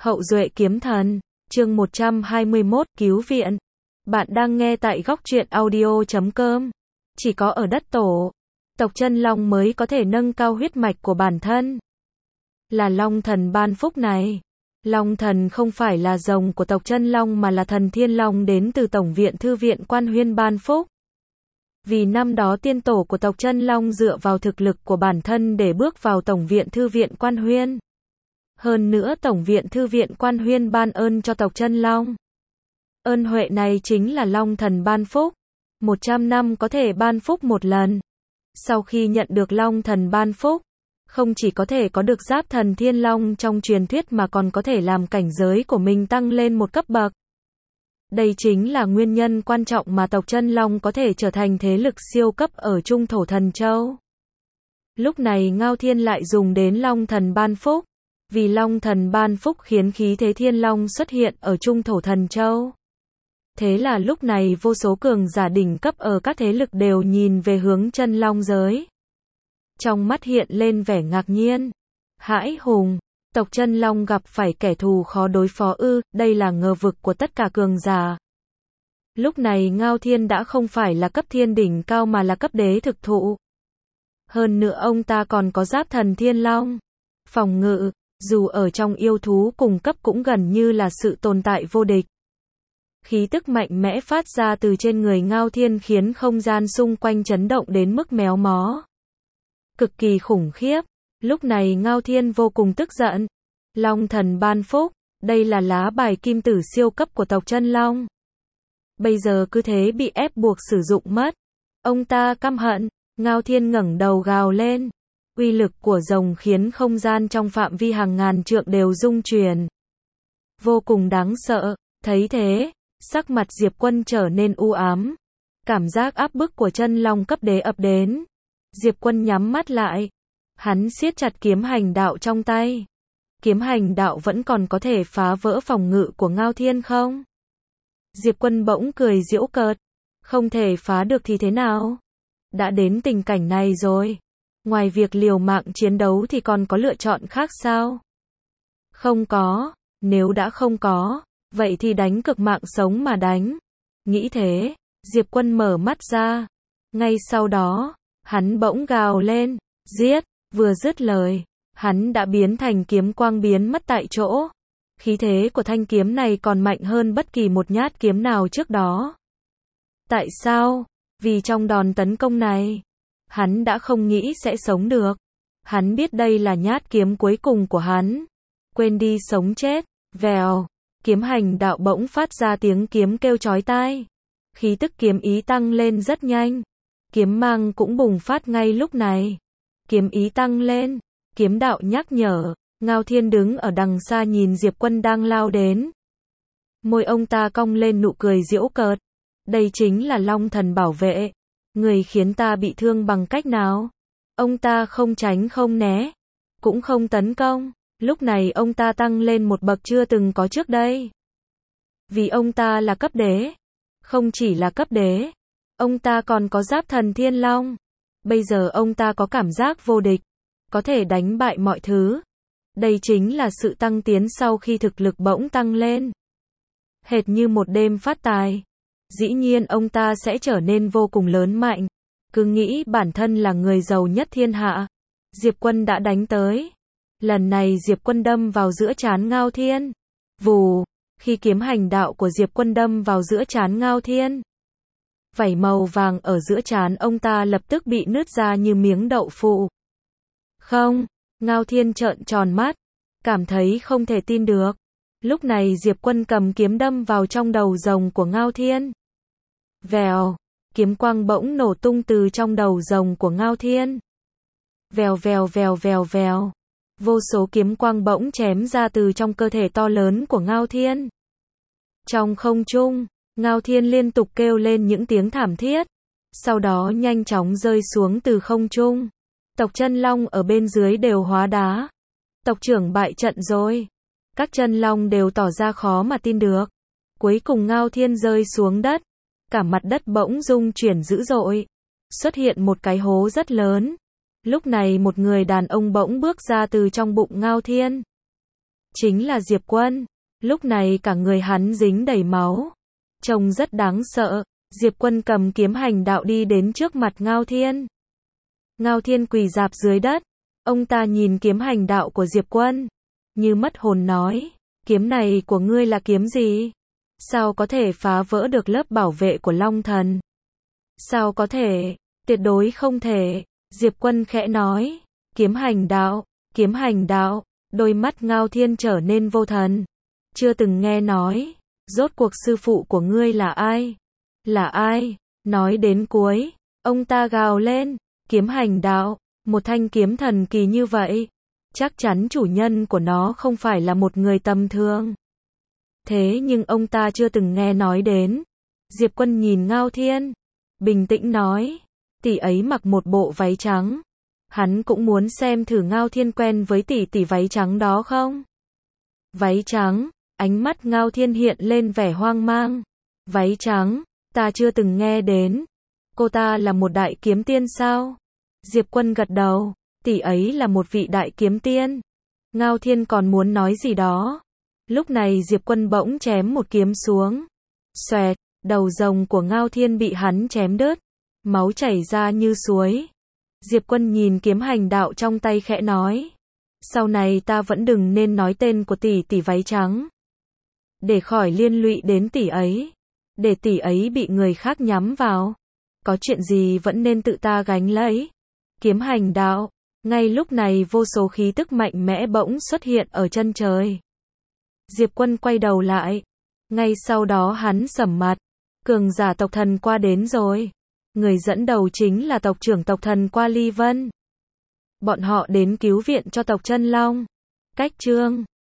Hậu duệ kiếm thần, chương 121, cứu viện. Bạn đang nghe tại góc truyện audio.com. Chỉ có ở đất tổ, tộc chân long mới có thể nâng cao huyết mạch của bản thân. Là long thần ban phúc này. Long thần không phải là rồng của tộc chân long mà là thần thiên long đến từ Tổng viện Thư viện Quan Huyên ban phúc. Vì năm đó tiên tổ của tộc chân long dựa vào thực lực của bản thân để bước vào Tổng viện Thư viện Quan Huyên. Hơn nữa Tổng viện Thư viện Quan Huyên ban ơn cho tộc chân long. Ơn huệ này chính là long thần ban phúc. 100 năm có thể ban phúc một lần. Sau khi nhận được long thần ban phúc, không chỉ có thể có được giáp thần thiên long trong truyền thuyết mà còn có thể làm cảnh giới của mình tăng lên một cấp bậc. Đây chính là nguyên nhân quan trọng mà tộc chân long có thể trở thành thế lực siêu cấp ở Trung Thổ Thần Châu. Lúc này Ngao Thiên lại dùng đến long thần ban phúc. Vì long thần ban phúc khiến khí thế thiên long xuất hiện ở Trung Thổ Thần Châu. Thế là lúc này vô số cường giả đỉnh cấp ở các thế lực đều nhìn về hướng chân long giới. Trong mắt hiện lên vẻ ngạc nhiên. Hãi hùng, tộc chân long gặp phải kẻ thù khó đối phó ư, đây là ngờ vực của tất cả cường giả. Lúc này Ngao Thiên đã không phải là cấp thiên đỉnh cao mà là cấp đế thực thụ. Hơn nữa ông ta còn có giáp thần thiên long. Phòng ngự, dù ở trong yêu thú cùng cấp cũng gần như là sự tồn tại vô địch. Khí tức mạnh mẽ phát ra từ trên người Ngao Thiên khiến không gian xung quanh chấn động đến mức méo mó. Cực kỳ khủng khiếp. Lúc này Ngao Thiên vô cùng tức giận. Long thần ban phúc, đây là lá bài kim tử siêu cấp của tộc chân long. Bây giờ cứ thế bị ép buộc sử dụng mất. Ông ta căm hận. Ngao Thiên ngẩng đầu gào lên. Uy lực của rồng khiến không gian trong phạm vi hàng ngàn trượng đều rung chuyển. Vô cùng đáng sợ. Thấy thế, sắc mặt Diệp Quân trở nên u ám. Cảm giác áp bức của chân long cấp đế ập đến. Diệp Quân nhắm mắt lại. Hắn siết chặt kiếm hành đạo trong tay. Kiếm hành đạo vẫn còn có thể phá vỡ phòng ngự của Ngao Thiên không? Diệp Quân bỗng cười giễu cợt. Không thể phá được thì thế nào? Đã đến tình cảnh này rồi. Ngoài việc liều mạng chiến đấu thì còn có lựa chọn khác sao? Không có. Nếu đã không có, vậy thì đánh cực mạng sống mà đánh. Nghĩ thế, Diệp Quân mở mắt ra. Ngay sau đó, hắn bỗng gào lên. Giết! Vừa dứt lời, hắn đã biến thành kiếm quang biến mất tại chỗ. Khí thế của thanh kiếm này còn mạnh hơn bất kỳ một nhát kiếm nào trước đó. Tại sao? Vì trong đòn tấn công này, hắn đã không nghĩ sẽ sống được. Hắn biết đây là nhát kiếm cuối cùng của hắn. Quên đi sống chết. Vèo. Kiếm hành đạo bỗng phát ra tiếng kiếm kêu chói tai. Khí tức kiếm ý tăng lên rất nhanh. Kiếm mang cũng bùng phát ngay lúc này. Kiếm ý tăng lên. Kiếm đạo nhắc nhở. Ngao Thiên đứng ở đằng xa nhìn Diệp Quân đang lao đến. Môi ông ta cong lên nụ cười giễu cợt. Đây chính là long thần bảo vệ. Người khiến ta bị thương bằng cách nào? Ông ta không tránh không né. Cũng không tấn công. Lúc này ông ta tăng lên một bậc chưa từng có trước đây. Vì ông ta là cấp đế. Không chỉ là cấp đế. Ông ta còn có giáp thần thiên long. Bây giờ ông ta có cảm giác vô địch. Có thể đánh bại mọi thứ. Đây chính là sự tăng tiến sau khi thực lực bỗng tăng lên. Hệt như một đêm phát tài. Dĩ nhiên ông ta sẽ trở nên vô cùng lớn mạnh. Cứ nghĩ bản thân là người giàu nhất thiên hạ. Diệp Quân đã đánh tới. Lần này Diệp Quân đâm vào giữa trán Ngao Thiên. Vù, khi kiếm hành đạo của Diệp Quân đâm vào giữa trán Ngao Thiên. Vảy màu vàng ở giữa trán ông ta lập tức bị nứt ra như miếng đậu phụ. Không, Ngao Thiên trợn tròn mắt. Cảm thấy không thể tin được. Lúc này Diệp Quân cầm kiếm đâm vào trong đầu rồng của Ngao Thiên. Vèo, kiếm quang bỗng nổ tung từ trong đầu rồng của Ngao Thiên. Vèo vèo vèo vèo vèo. Vô số kiếm quang bỗng chém ra từ trong cơ thể to lớn của Ngao Thiên. Trong không trung, Ngao Thiên liên tục kêu lên những tiếng thảm thiết. Sau đó nhanh chóng rơi xuống từ không trung. Tộc chân long ở bên dưới đều hóa đá. Tộc trưởng bại trận rồi. Các chân long đều tỏ ra khó mà tin được. Cuối cùng Ngao Thiên rơi xuống đất. Cả mặt đất bỗng rung chuyển dữ dội. Xuất hiện một cái hố rất lớn. Lúc này một người đàn ông bỗng bước ra từ trong bụng Ngao Thiên. chính là Diệp Quân. Lúc này cả người hắn dính đầy máu, trông rất đáng sợ. Diệp Quân cầm kiếm hành đạo đi đến trước mặt Ngao Thiên. Ngao Thiên quỳ rạp dưới đất, ông ta nhìn kiếm hành đạo của Diệp Quân, như mất hồn nói, kiếm này của ngươi là kiếm gì? Sao có thể phá vỡ được lớp bảo vệ của Long Thần? Sao có thể? Tuyệt đối không thể. Diệp Quân khẽ nói, kiếm hành đạo, đôi mắt Ngao Thiên trở nên vô thần. Chưa từng nghe nói, rốt cuộc sư phụ của ngươi là ai? Là ai? Nói đến cuối, ông ta gào lên, kiếm hành đạo, một thanh kiếm thần kỳ như vậy, chắc chắn chủ nhân của nó không phải là một người tầm thường. Thế nhưng ông ta chưa từng nghe nói đến. Diệp Quân nhìn Ngao Thiên, bình tĩnh nói, tỷ ấy mặc một bộ váy trắng. Hắn cũng muốn xem thử Ngao Thiên quen với tỷ váy trắng đó không? Váy trắng, ánh mắt Ngao Thiên hiện lên vẻ hoang mang. Váy trắng, ta chưa từng nghe đến. Cô ta là một đại kiếm tiên sao? Diệp Quân gật đầu, tỷ ấy là một vị đại kiếm tiên. Ngao Thiên còn muốn nói gì đó. Lúc này Diệp Quân bỗng chém một kiếm xuống. Xoẹt, đầu rồng của Ngao Thiên bị hắn chém đứt, máu chảy ra như suối. Diệp Quân nhìn kiếm hành đạo trong tay khẽ nói, sau này ta vẫn đừng nên nói tên của tỷ váy trắng, để khỏi liên lụy đến tỷ ấy, để tỷ ấy bị người khác nhắm vào. Có chuyện gì vẫn nên tự ta gánh lấy. Kiếm hành đạo. Ngay lúc này vô số khí tức mạnh mẽ bỗng xuất hiện ở chân trời. Diệp Quân quay đầu lại. Ngay sau đó hắn sầm mặt. Cường giả tộc thần qua đến rồi. Người dẫn đầu chính là tộc trưởng tộc thần qua Ly Vân. Bọn họ đến cứu viện cho tộc Chân Long. Cách chương